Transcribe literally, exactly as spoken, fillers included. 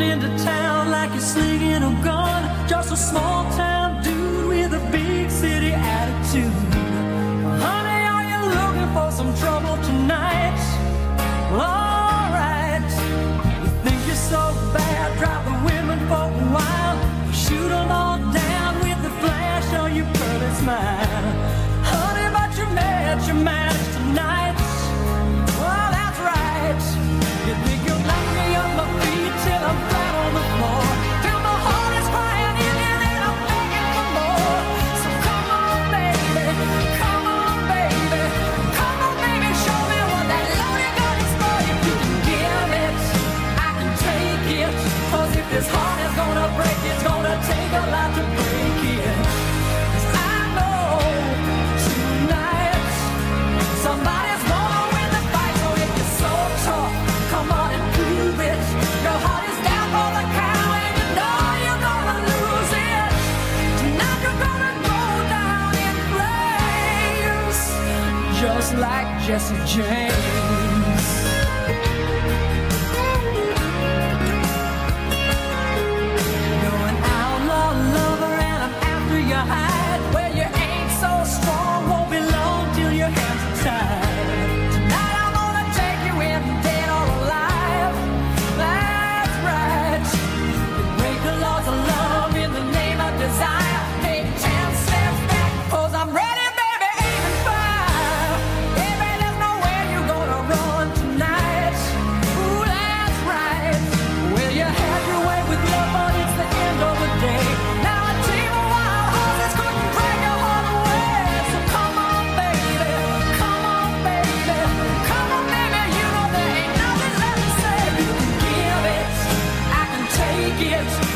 into town like you're slinging a gun. Just a small town dude with a big city attitude. Honey, are you looking for some trouble tonight? Alright, you think you're so bad, drive the women for a while, shoot them all down with the flash on your pearly smile. Honey, but you're mad, you're mad tonight. Well, that's right. You think you'll knock me off my feet till I'm flat on the floor, till my heart is crying in and then I'm begging for more. So come on, baby, come on, baby, come on, baby, show me what that loaded gun is for. If you can give it, I can take it. Cause if this heart is gonna break, it's gonna take a lot to break it. Cause I know tonight somebody's gonna win the fight. So if you're so tough, come on and prove it. Your heart is down for the count and you know you're gonna lose it. Tonight you're gonna go down in flames, just like Jesse James. You're an outlaw lover and I'm after your hide. Well, you ain't so strong, won't be long till your hands are tied. Tonight I'm gonna take you in, dead or alive. That's right. You break the laws of love in the name of desire. Take ten steps back, cause I'm ready, baby, aim and fire. Baby, there's nowhere you're gonna run tonight. Ooh, that's right. Well, you had your way with love, but it's the end of the day. Now a team of wild horses couldn't drag your heart away. So come on, baby, come on, baby, come on, baby. You know there ain't nothing left to say. You can give it, I can take it.